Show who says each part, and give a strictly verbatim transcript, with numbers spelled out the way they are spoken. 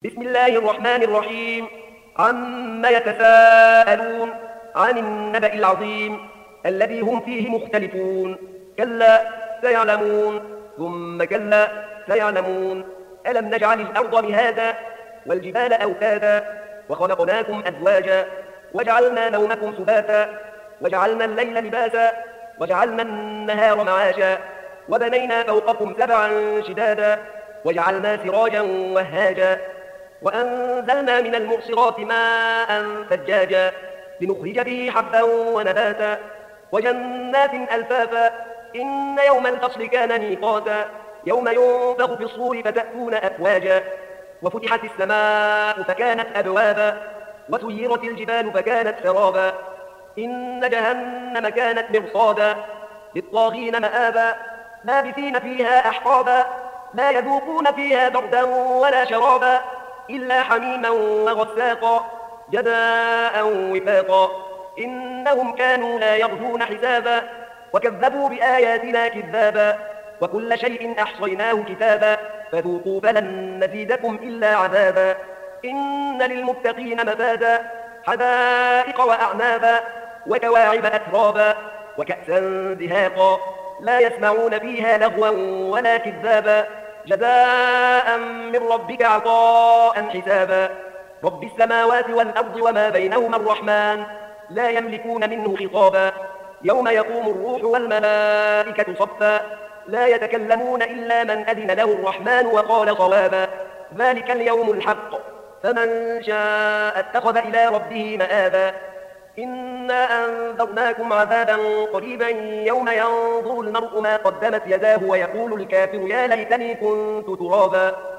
Speaker 1: بسم الله الرحمن الرحيم. عما يتساءلون عن النبأ العظيم الذي هم فيه مختلفون. كلا سيعلمون ثم كلا سيعلمون. ألم نجعل الأرض مهادا والجبال أوتادا وخلقناكم أزواجا وجعلنا نومكم سباتا وجعلنا الليل لباسا وجعلنا النهار معاشا وبنينا فوقكم سبعا شدادا وجعلنا سراجا وهاجا وأنزلنا من المعصرات ماء ثجاجا لنخرج به حبا ونباتا وجنات ألفافا. إن يوم الفصل كان ميقاتا يوم ينفخ في الصور فتأتون أفواجا وفتحت السماء فكانت أبوابا وسيرت الجبال فكانت سرابا. إن جهنم كانت مرصادا للطاغين مآبا لابثين فيها أحقابا لا يذوقون فيها بردا ولا شرابا إلا حميما وغساقا جزاء وفاقا. إنهم كانوا لا يرجون حسابا وكذبوا بآياتنا كذابا وكل شيء أحصيناه كتابا فذوقوا فلن نزيدكم إلا عذابا. إن للمتقين مفازا حدائق وأعنابا وكواعب أترابا وكأسا دهاقا لا يسمعون فيها لغوا ولا كذابا جزاء من ربك عطاء حسابا. رب السماوات والأرض وما بينهما الرحمن لا يملكون منه خطابا. يوم يقوم الروح والملائكة صفا لا يتكلمون إلا من أذن له الرحمن وقال صوابا. ذلك اليوم الحق فمن شاء اتخذ إلى ربه مآبا. إنا أنذرناكم عذابا قريبا يوم ينظر المرء ما قدمت يداه ويقول الكافر يا ليتني كنت ترابا.